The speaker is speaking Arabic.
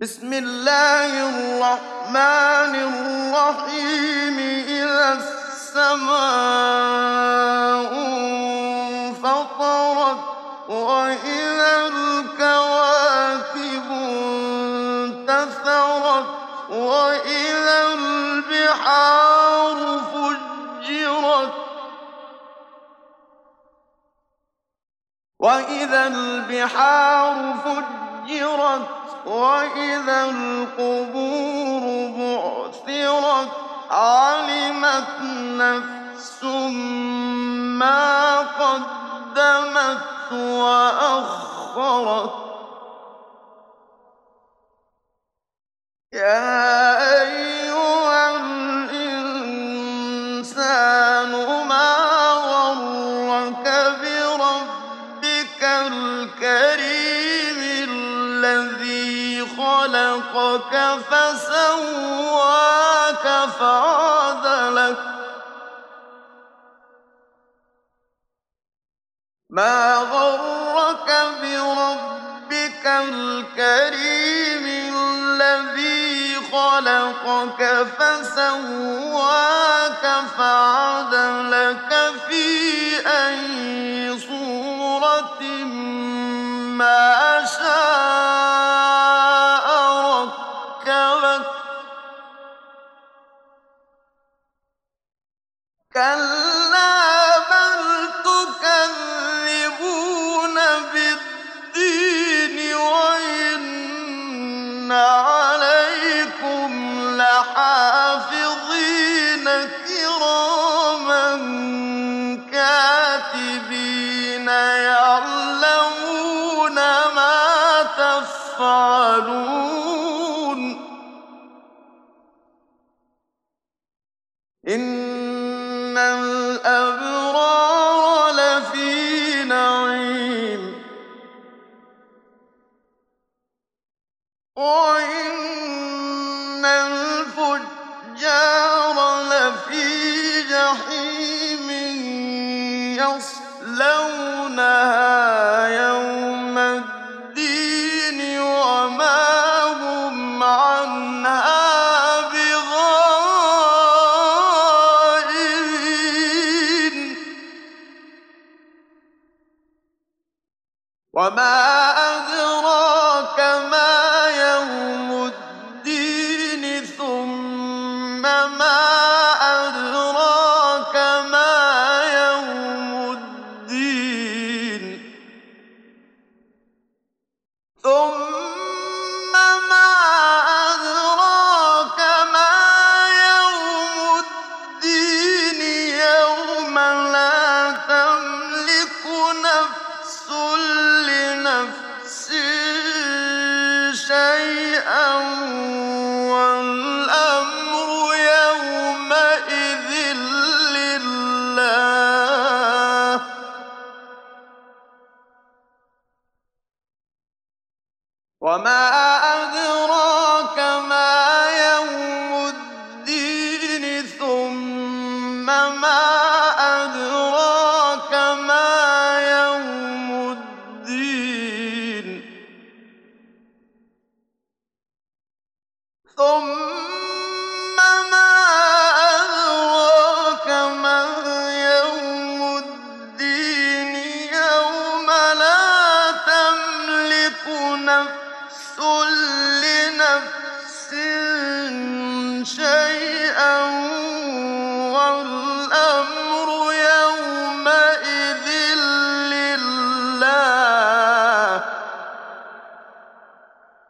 بسم الله الرحمن الرحيم. إذا السماء انفطرت وإذا الكواكب انتثرت وإذا البحار فجرت وإذا القبور بعثرت علمت نفس ما قدمت وأخرت. يا أيها الإنسان ما غرك بربك الكريم الذي خلقك فسواك فعدلك. ما غرك بربك الكريم الذي خلقك فسواك فعدلك في أي صورة ما شاء ركبك. كلا بل تكذبون بالدين وإن عليكم لحافظين كراما كاتبين يعلمون ما تفعلون. إن الأبرار لفي نعيم وإن الفجار لفي جحيم يصلونها يوم الدين وما هم عنها وما أدراك ما يوم الدين ثم ما أدراك ما يوم الدين ثم ما أدراك ما يوم الدين يوم لا تملك نفس لنفس شيئا والأمر يومئذ لله. وما أدراك ما يوم الدين ثم ما أدراك ما يوم الدين ثم ما أدراك ما يوم الدين يوم لا تملك نفس لنفس شيئا